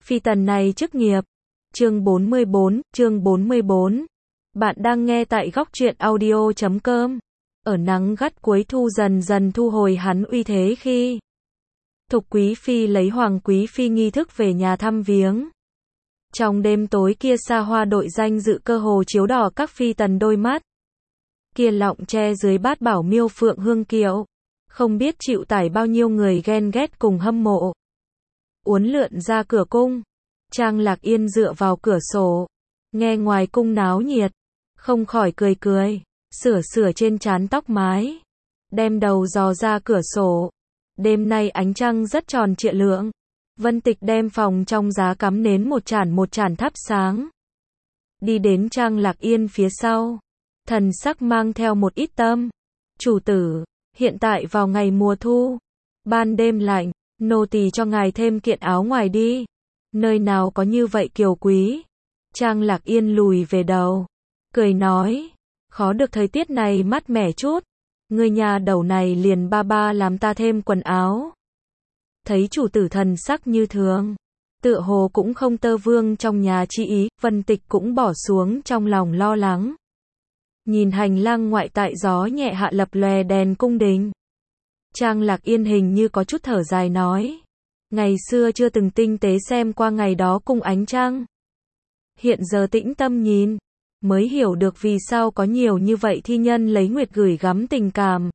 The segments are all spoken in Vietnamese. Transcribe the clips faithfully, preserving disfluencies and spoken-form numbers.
Phi tần này chức nghiệp. Chương bốn mươi bốn, chương bốn mươi bốn. Bạn đang nghe tại góc truyện audio chấm com. Ở nắng gắt cuối thu dần dần thu hồi hắn uy thế khi Thục Quý Phi lấy Hoàng Quý Phi nghi thức về nhà thăm viếng. Trong đêm tối kia xa hoa đội danh dự cơ hồ chiếu đỏ các phi tần đôi mắt. Kia lọng tre dưới bát bảo miêu phượng hương kiệu. Không biết chịu tải bao nhiêu người ghen ghét cùng hâm mộ. Uốn lượn ra cửa cung. Trang Lạc Yên dựa vào cửa sổ. Nghe ngoài cung náo nhiệt. Không khỏi cười cười. Sửa sửa trên trán tóc mái. Đem đầu dò ra cửa sổ. Đêm nay ánh trăng rất tròn trịa lượng. Vân Tịch đem phòng trong giá cắm nến một chản một chản thắp sáng. Đi đến Trang Lạc Yên phía sau. Thần sắc mang theo một ít tâm. Chủ tử, hiện tại vào ngày mùa thu. Ban đêm lạnh, nô tỳ cho ngài thêm kiện áo ngoài đi. Nơi nào có như vậy kiều quý. Trang Lạc Yên lùi về đầu. Cười nói, khó được thời tiết này mát mẻ chút. Người nhà đầu này liền ba ba làm ta thêm quần áo. Thấy chủ tử thần sắc như thường. Tựa hồ cũng không tơ vương trong nhà chi ý. Vân Tịch cũng bỏ xuống trong lòng lo lắng. Nhìn hành lang ngoại tại gió nhẹ hạ lập lòe đèn cung đình. Trang Lạc Yên hình như có chút thở dài nói. Ngày xưa chưa từng tinh tế xem qua ngày đó cung ánh trăng. Hiện giờ tĩnh tâm nhìn. Mới hiểu được vì sao có nhiều như vậy thi nhân lấy nguyệt gửi gắm tình cảm.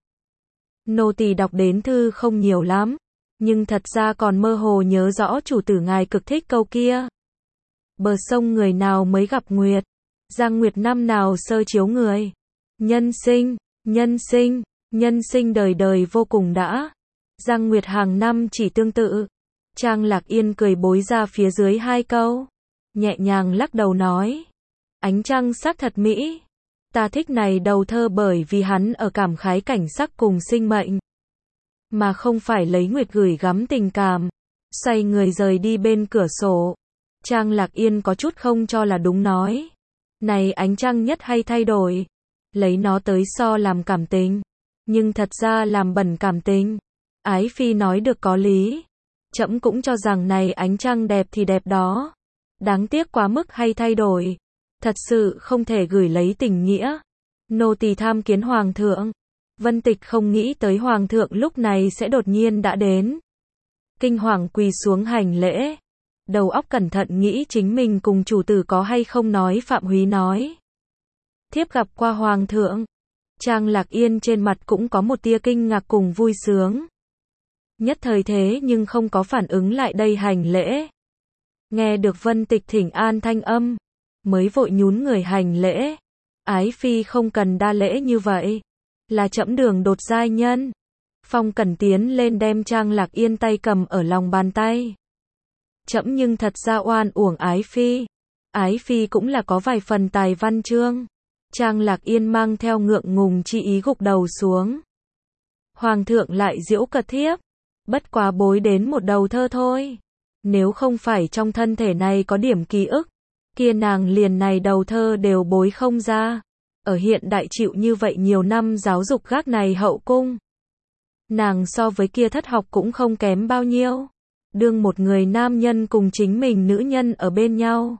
Nô tỳ đọc đến thư không nhiều lắm. Nhưng thật ra còn mơ hồ nhớ rõ chủ tử ngài cực thích câu kia. Bờ sông người nào mới gặp nguyệt. Giang nguyệt năm nào sơ chiếu người. Nhân sinh, nhân sinh, nhân sinh đời đời vô cùng đã. Giang nguyệt hàng năm chỉ tương tự. Trang Lạc Yên cười bối ra phía dưới hai câu. Nhẹ nhàng lắc đầu nói. Ánh trăng sắc thật mỹ. Ta thích này đầu thơ bởi vì hắn ở cảm khái cảnh sắc cùng sinh mệnh. Mà không phải lấy nguyệt gửi gắm tình cảm. Xoay người rời đi bên cửa sổ. Trang Lạc Yên có chút không cho là đúng nói. Này ánh trăng nhất hay thay đổi. Lấy nó tới so làm cảm tình. Nhưng thật ra làm bẩn cảm tình. Ái Phi nói được có lý. Trẫm cũng cho rằng này ánh trăng đẹp thì đẹp đó. Đáng tiếc quá mức hay thay đổi. Thật sự không thể gửi lấy tình nghĩa. Nô tỳ tham kiến hoàng thượng. Vân Tịch không nghĩ tới hoàng thượng lúc này sẽ đột nhiên đã đến. Kinh hoàng quỳ xuống hành lễ. Đầu óc cẩn thận nghĩ chính mình cùng chủ tử có hay không nói Phạm Húy nói. Thiếp gặp qua hoàng thượng. Trang Lạc Yên trên mặt cũng có một tia kinh ngạc cùng vui sướng. Nhất thời thế nhưng không có phản ứng lại đây hành lễ. Nghe được Vân Tịch thỉnh an thanh âm. Mới vội nhún người hành lễ. Ái Phi không cần đa lễ như vậy. Là trẫm đường đột giai nhân. Phong Cẩn tiến lên đem Trang Lạc Yên tay cầm ở lòng bàn tay. Trẫm nhưng thật ra oan uổng Ái Phi. Ái Phi cũng là có vài phần tài văn chương. Trang Lạc Yên mang theo ngượng ngùng chi ý gục đầu xuống. Hoàng thượng lại giễu cợt thiếp. Bất quá bối đến một đầu thơ thôi. Nếu không phải trong thân thể này có điểm ký ức. Kia nàng liền này đầu thơ đều bối không ra. Ở hiện đại chịu như vậy nhiều năm giáo dục gác này hậu cung. Nàng so với kia thất học cũng không kém bao nhiêu. Đương một người nam nhân cùng chính mình nữ nhân ở bên nhau.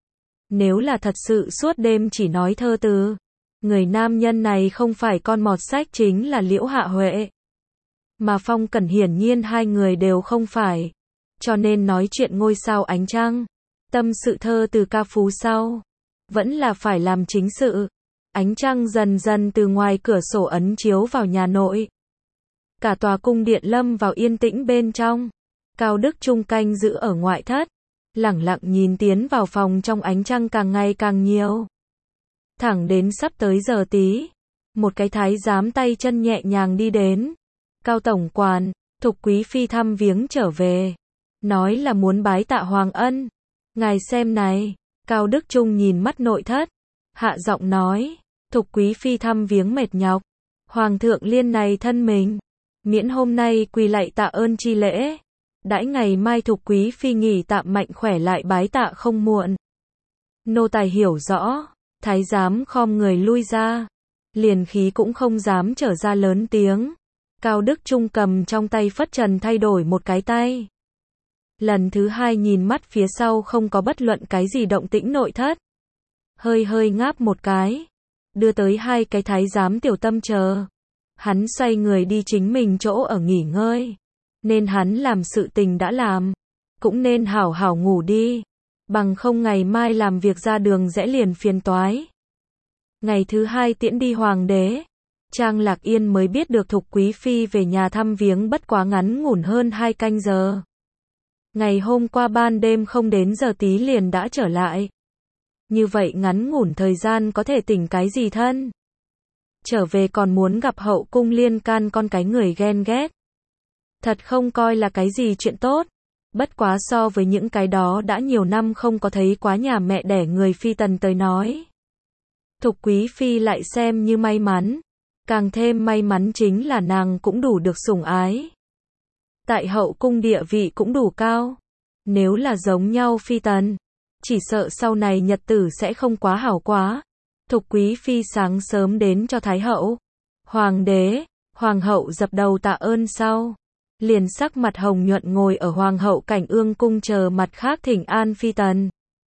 Nếu là thật sự suốt đêm chỉ nói thơ từ. Người nam nhân này không phải con mọt sách chính là Liễu Hạ Huệ. Mà Phong Cẩn hiển nhiên hai người đều không phải. Cho nên nói chuyện ngôi sao ánh trăng. Tâm sự thơ từ ca phú sau. Vẫn là phải làm chính sự. Ánh trăng dần dần từ ngoài cửa sổ ấn chiếu vào nhà nội. Cả tòa cung điện lâm vào yên tĩnh bên trong. Cao Đức Trung canh giữ ở ngoại thất. Lẳng lặng nhìn tiến vào phòng trong ánh trăng càng ngày càng nhiều. Thẳng đến sắp tới giờ tí. Một cái thái giám tay chân nhẹ nhàng đi đến. Cao tổng quản, Thục Quý Phi thăm viếng trở về. Nói là muốn bái tạ hoàng ân. Ngài xem này. Cao Đức Trung nhìn mắt nội thất. Hạ giọng nói. Thục Quý Phi thăm viếng mệt nhọc. Hoàng thượng liên này thân mình. Miễn hôm nay quỳ lạy tạ ơn chi lễ. Đãi ngày mai Thục Quý Phi nghỉ tạm mạnh khỏe lại bái tạ không muộn. Nô tài hiểu rõ. Thái giám khom người lui ra. Liền khí cũng không dám trở ra lớn tiếng. Cao Đức Trung cầm trong tay phất trần thay đổi một cái tay. Lần thứ hai nhìn mắt phía sau không có bất luận cái gì động tĩnh nội thất. Hơi hơi ngáp một cái. Đưa tới hai cái thái giám tiểu tâm chờ. Hắn xoay người đi chính mình chỗ ở nghỉ ngơi. Nên hắn làm sự tình đã làm. Cũng nên hảo hảo ngủ đi. Bằng không ngày mai làm việc ra đường rẽ liền phiền toái. Ngày thứ hai tiễn đi hoàng đế. Trang Lạc Yên mới biết được Thục Quý Phi về nhà thăm viếng bất quá ngắn ngủn hơn hai canh giờ. Ngày hôm qua ban đêm không đến giờ tí liền đã trở lại. Như vậy ngắn ngủn thời gian có thể tỉnh cái gì thân. Trở về còn muốn gặp hậu cung liên can con cái người ghen ghét. Thật không coi là cái gì chuyện tốt. Bất quá so với những cái đó đã nhiều năm không có thấy quá nhà mẹ đẻ người phi tần tới nói. Thục Quý Phi lại xem như may mắn. Càng thêm may mắn chính là nàng cũng đủ được sủng ái. Tại hậu cung địa vị cũng đủ cao. Nếu là giống nhau phi tần, chỉ sợ sau này nhật tử sẽ không quá hảo quá. Thục Quý Phi sáng sớm đến cho Thái hậu, Hoàng đế, Hoàng hậu dập đầu tạ ơn sau. Liền sắc mặt hồng nhuận ngồi ở Hoàng hậu cảnh ương cung chờ mặt khác thỉnh an phi tần.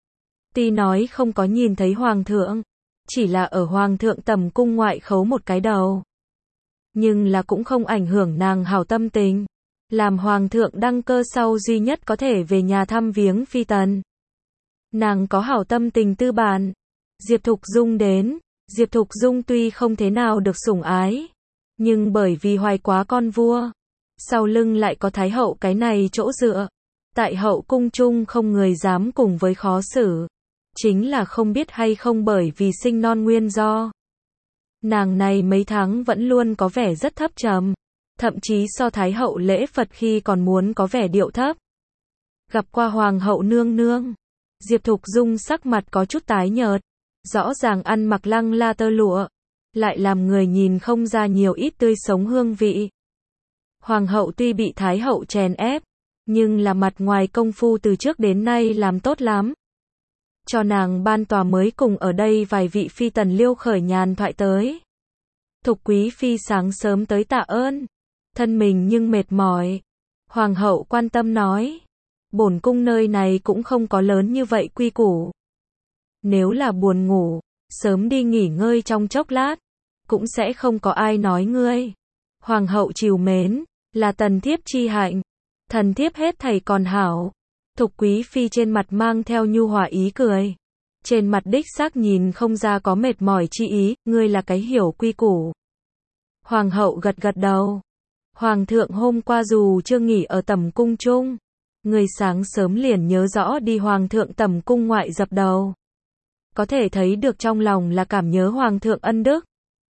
Tuy nói không có nhìn thấy Hoàng thượng, chỉ là ở Hoàng thượng tầm cung ngoại khấu một cái đầu. Nhưng là cũng không ảnh hưởng nàng hảo tâm tình. Làm Hoàng thượng đăng cơ sau duy nhất có thể về nhà thăm viếng phi tần. Nàng có hảo tâm tình tư bản. Diệp Thục Dung đến. Diệp Thục Dung tuy không thế nào được sủng ái, nhưng bởi vì hoài quá con vua, sau lưng lại có Thái hậu cái này chỗ dựa. Tại hậu cung chung không người dám cùng với khó xử. Chính là không biết hay không bởi vì sinh non nguyên do. Nàng này mấy tháng vẫn luôn có vẻ rất thấp trầm. Thậm chí so Thái hậu lễ Phật khi còn muốn có vẻ điệu thấp. Gặp qua Hoàng hậu nương nương. Diệp Thục Dung sắc mặt có chút tái nhợt. Rõ ràng ăn mặc lăng la tơ lụa. Lại làm người nhìn không ra nhiều ít tươi sống hương vị. Hoàng hậu tuy bị Thái hậu chèn ép, nhưng là mặt ngoài công phu từ trước đến nay làm tốt lắm. Cho nàng ban tòa mới cùng ở đây vài vị phi tần liêu khởi nhàn thoại tới. Thục Quý Phi sáng sớm tới tạ ơn. Thân mình nhưng mệt mỏi. Hoàng hậu quan tâm nói. Bổn cung nơi này cũng không có lớn như vậy quy củ. Nếu là buồn ngủ, sớm đi nghỉ ngơi trong chốc lát. Cũng sẽ không có ai nói ngươi. Hoàng hậu trìu mến, là tần thiếp chi hạnh. Thần thiếp hết thảy còn hảo. Thục Quý Phi trên mặt mang theo nhu hòa ý cười. Trên mặt đích xác nhìn không ra có mệt mỏi chi ý, ngươi là cái hiểu quy củ. Hoàng hậu gật gật đầu. Hoàng thượng hôm qua dù chưa nghỉ ở tẩm cung chung, người sáng sớm liền nhớ rõ đi Hoàng thượng tẩm cung ngoại dập đầu. Có thể thấy được trong lòng là cảm nhớ Hoàng thượng ân đức.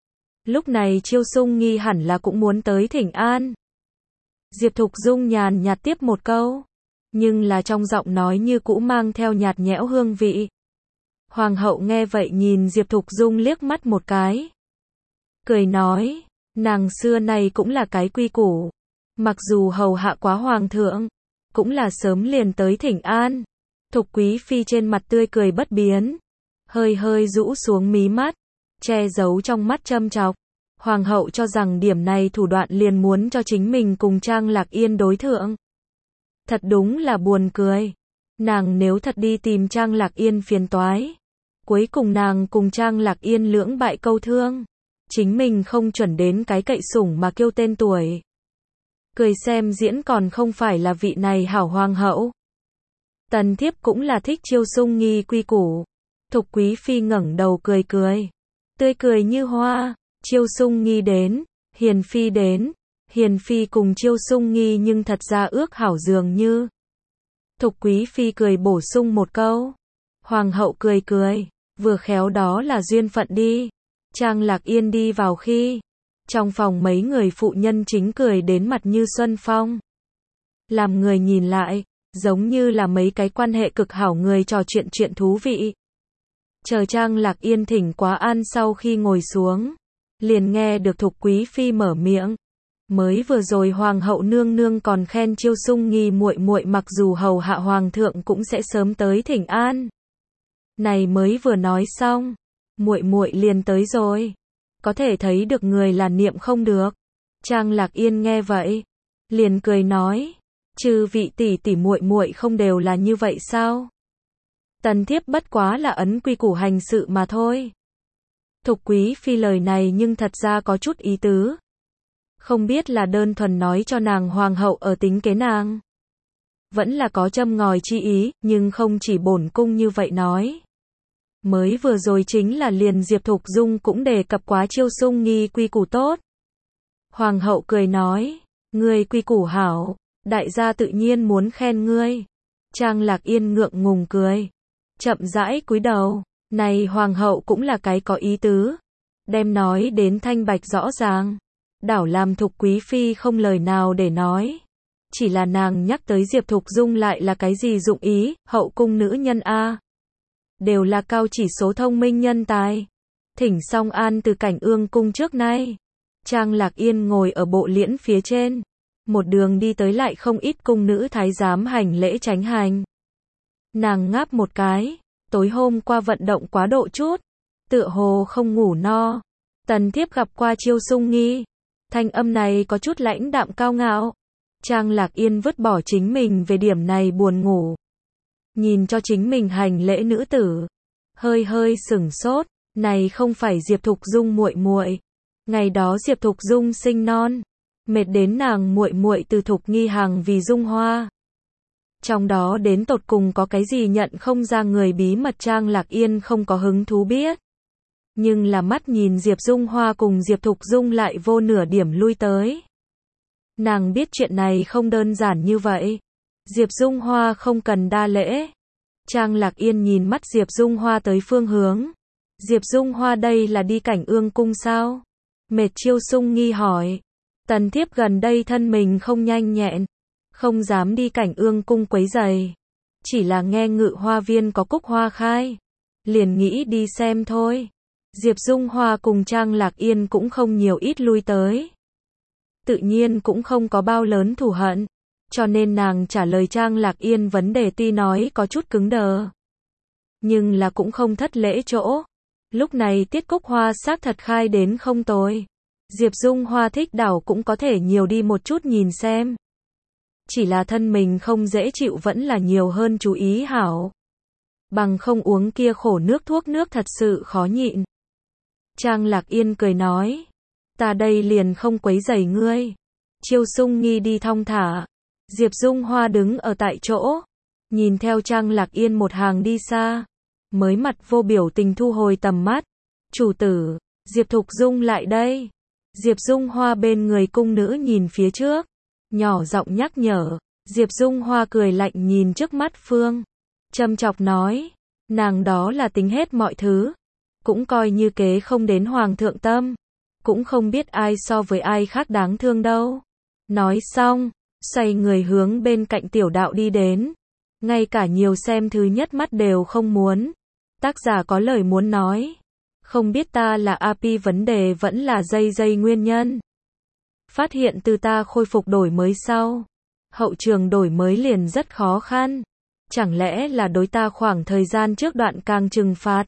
Lúc này Chiêu Sung Nghi hẳn là cũng muốn tới thỉnh an. Diệp Thục Dung nhàn nhạt tiếp một câu, nhưng là trong giọng nói như cũ mang theo nhạt nhẽo hương vị. Hoàng hậu nghe vậy nhìn Diệp Thục Dung liếc mắt một cái. Cười nói, nàng xưa nay cũng là cái quy củ. Mặc dù hầu hạ quá Hoàng thượng, cũng là sớm liền tới thỉnh an. Thục Quý Phi trên mặt tươi cười bất biến. Hơi hơi rũ xuống mí mắt, che giấu trong mắt châm chọc. Hoàng hậu cho rằng điểm này thủ đoạn liền muốn cho chính mình cùng Trang Lạc Yên đối thượng. Thật đúng là buồn cười. Nàng nếu thật đi tìm Trang Lạc Yên phiền toái, cuối cùng nàng cùng Trang Lạc Yên lưỡng bại câu thương, chính mình không chuẩn đến cái cậy sủng mà kêu tên tuổi. Cười xem diễn còn không phải là vị này hảo hoàng hậu. Tần thiếp cũng là thích Chiêu Sung Nghi quy củ. Thục Quý Phi ngẩng đầu cười cười. Tươi cười như hoa. Chiêu Sung Nghi đến, Hiền Phi đến. Hiền Phi cùng Chiêu Sung Nghi nhưng thật ra ước hảo dường như. Thục Quý Phi cười bổ sung một câu. Hoàng hậu cười cười. Vừa khéo đó là duyên phận đi. Trang Lạc Yên đi vào khi, trong phòng mấy người phụ nhân chính cười đến mặt như xuân phong. Làm người nhìn lại, giống như là mấy cái quan hệ cực hảo người trò chuyện chuyện thú vị. Chờ Trang Lạc Yên thỉnh quá an sau khi ngồi xuống, liền nghe được Thục Quý Phi mở miệng. Mới vừa rồi Hoàng hậu nương nương còn khen Chiêu Sung Nghi muội muội mặc dù hầu hạ Hoàng thượng cũng sẽ sớm tới thỉnh an. Này mới vừa nói xong, muội muội liền tới rồi. Có thể thấy được người là niệm không được. Trang Lạc Yên nghe vậy, liền cười nói, Chư vị tỷ tỷ muội muội không đều là như vậy sao? Tần thiếp bất quá là ấn quy củ hành sự mà thôi. Thục quý phi lời này nhưng thật ra có chút ý tứ. Không biết là đơn thuần nói cho nàng hoàng hậu ở tính kế nàng. Vẫn là có châm ngòi chi ý, nhưng không chỉ bổn cung như vậy nói. Mới vừa rồi chính là liền Diệp Thục Dung cũng đề cập quá Chiêu Sung Nghi quy củ tốt. Hoàng hậu cười nói, ngươi quy củ hảo, đại gia tự nhiên muốn khen ngươi. Trang Lạc Yên ngượng ngùng cười, chậm rãi cúi đầu, này hoàng hậu cũng là cái có ý tứ, đem nói đến thanh bạch rõ ràng, đảo làm Thục quý phi không lời nào để nói. Chỉ là nàng nhắc tới Diệp Thục Dung lại là cái gì dụng ý, hậu cung nữ nhân a, đều là cao chỉ số thông minh nhân tài. Thỉnh Song An từ Cảnh Ương cung trước nay, Trang Lạc Yên ngồi ở bộ liễn phía trên, một đường đi tới lại không ít cung nữ thái giám hành lễ tránh hành. Nàng ngáp một cái, tối hôm qua vận động quá độ chút, tựa hồ không ngủ no. Tần thiếp gặp qua Chiêu Sung Nghi, thanh âm này có chút lãnh đạm cao ngạo. Trang Lạc Yên vứt bỏ chính mình về điểm này buồn ngủ, nhìn cho chính mình hành lễ nữ tử, hơi hơi sửng sốt, này không phải Diệp Thục Dung muội muội. Ngày đó Diệp Thục Dung sinh non, mệt đến nàng muội muội từ Thục Nghi hàng vì Dung Hoa. Trong đó đến tột cùng có cái gì nhận không ra người bí mật Trang Lạc Yên không có hứng thú biết. Nhưng là mắt nhìn Diệp Dung Hoa cùng Diệp Thục Dung lại vô nửa điểm lui tới. Nàng biết chuyện này không đơn giản như vậy. Diệp Dung Hoa không cần đa lễ. Trang Lạc Yên nhìn mắt Diệp Dung Hoa tới phương hướng. Diệp Dung Hoa đây là đi Cảnh Ương cung sao? Mệt Chiêu Sung Nghi hỏi. Tần thiếp gần đây thân mình không nhanh nhẹn, không dám đi Cảnh Ương cung quấy giày. Chỉ là nghe Ngự Hoa viên có cúc hoa khai, liền nghĩ đi xem thôi. Diệp Dung Hoa cùng Trang Lạc Yên cũng không nhiều ít lui tới. Tự nhiên cũng không có bao lớn thù hận, cho nên nàng trả lời Trang Lạc Yên vấn đề tuy nói có chút cứng đờ, nhưng là cũng không thất lễ chỗ. Lúc này tiết cúc hoa xác thật khai đến không tồi. Diệp Dung Hoa thích đảo cũng có thể nhiều đi một chút nhìn xem. Chỉ là thân mình không dễ chịu vẫn là nhiều hơn chú ý hảo. Bằng không uống kia khổ nước thuốc nước thật sự khó nhịn. Trang Lạc Yên cười nói, ta đây liền không quấy rầy ngươi. Chiêu Sung Nghi đi thong thả. Diệp Dung Hoa đứng ở tại chỗ, nhìn theo Trang Lạc Yên một hàng đi xa, mới mặt vô biểu tình thu hồi tầm mắt. Chủ tử, Diệp Thục Dung lại đây. Diệp Dung Hoa bên người cung nữ nhìn phía trước, nhỏ giọng nhắc nhở. Diệp Dung Hoa cười lạnh nhìn trước mắt Phương, châm chọc nói, nàng đó là tính hết mọi thứ, cũng coi như kế không đến hoàng thượng tâm, cũng không biết ai so với ai khác đáng thương đâu. Nói xong, xoay người hướng bên cạnh tiểu đạo đi đến, ngay cả nhiều xem thứ nhất mắt đều không muốn. Tác giả có lời muốn nói, không biết ta là a pê vấn đề vẫn là dây dây nguyên nhân. Phát hiện từ ta khôi phục đổi mới sau, hậu trường đổi mới liền rất khó khăn. Chẳng lẽ là đối ta khoảng thời gian trước đoạn càng trừng phạt?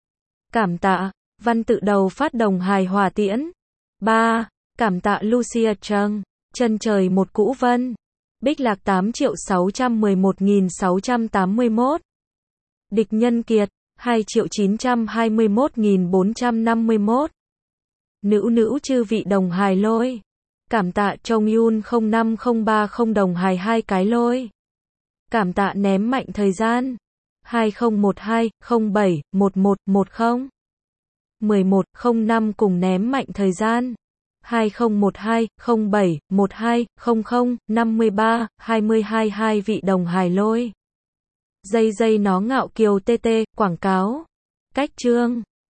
Cảm tạ, văn tự đầu phát đồng hài hòa tiễn. ba. Cảm tạ Lucia Trăng, chân trời một cũ vân. Bích lạc tám triệu sáu trăm mười một nghìn sáu trăm tám mươi mốt. Địch nhân kiệt, hai triệu chín trăm hai mươi mốt nghìn bốn trăm năm mươi mốt. Nữ nữ chư vị đồng hài lôi. Cảm tạ Trông Yun không năm không ba không đồng hài hai cái lôi. Cảm tạ ném mạnh thời gian. hai không một hai không bảy một một một không. mười một không năm cùng ném mạnh thời gian. hai không một hai không bảy một hai không không năm ba hai hai hai vị đồng hài lôi. Dây dây nó ngạo kiều tê tê, quảng cáo. Cách chương.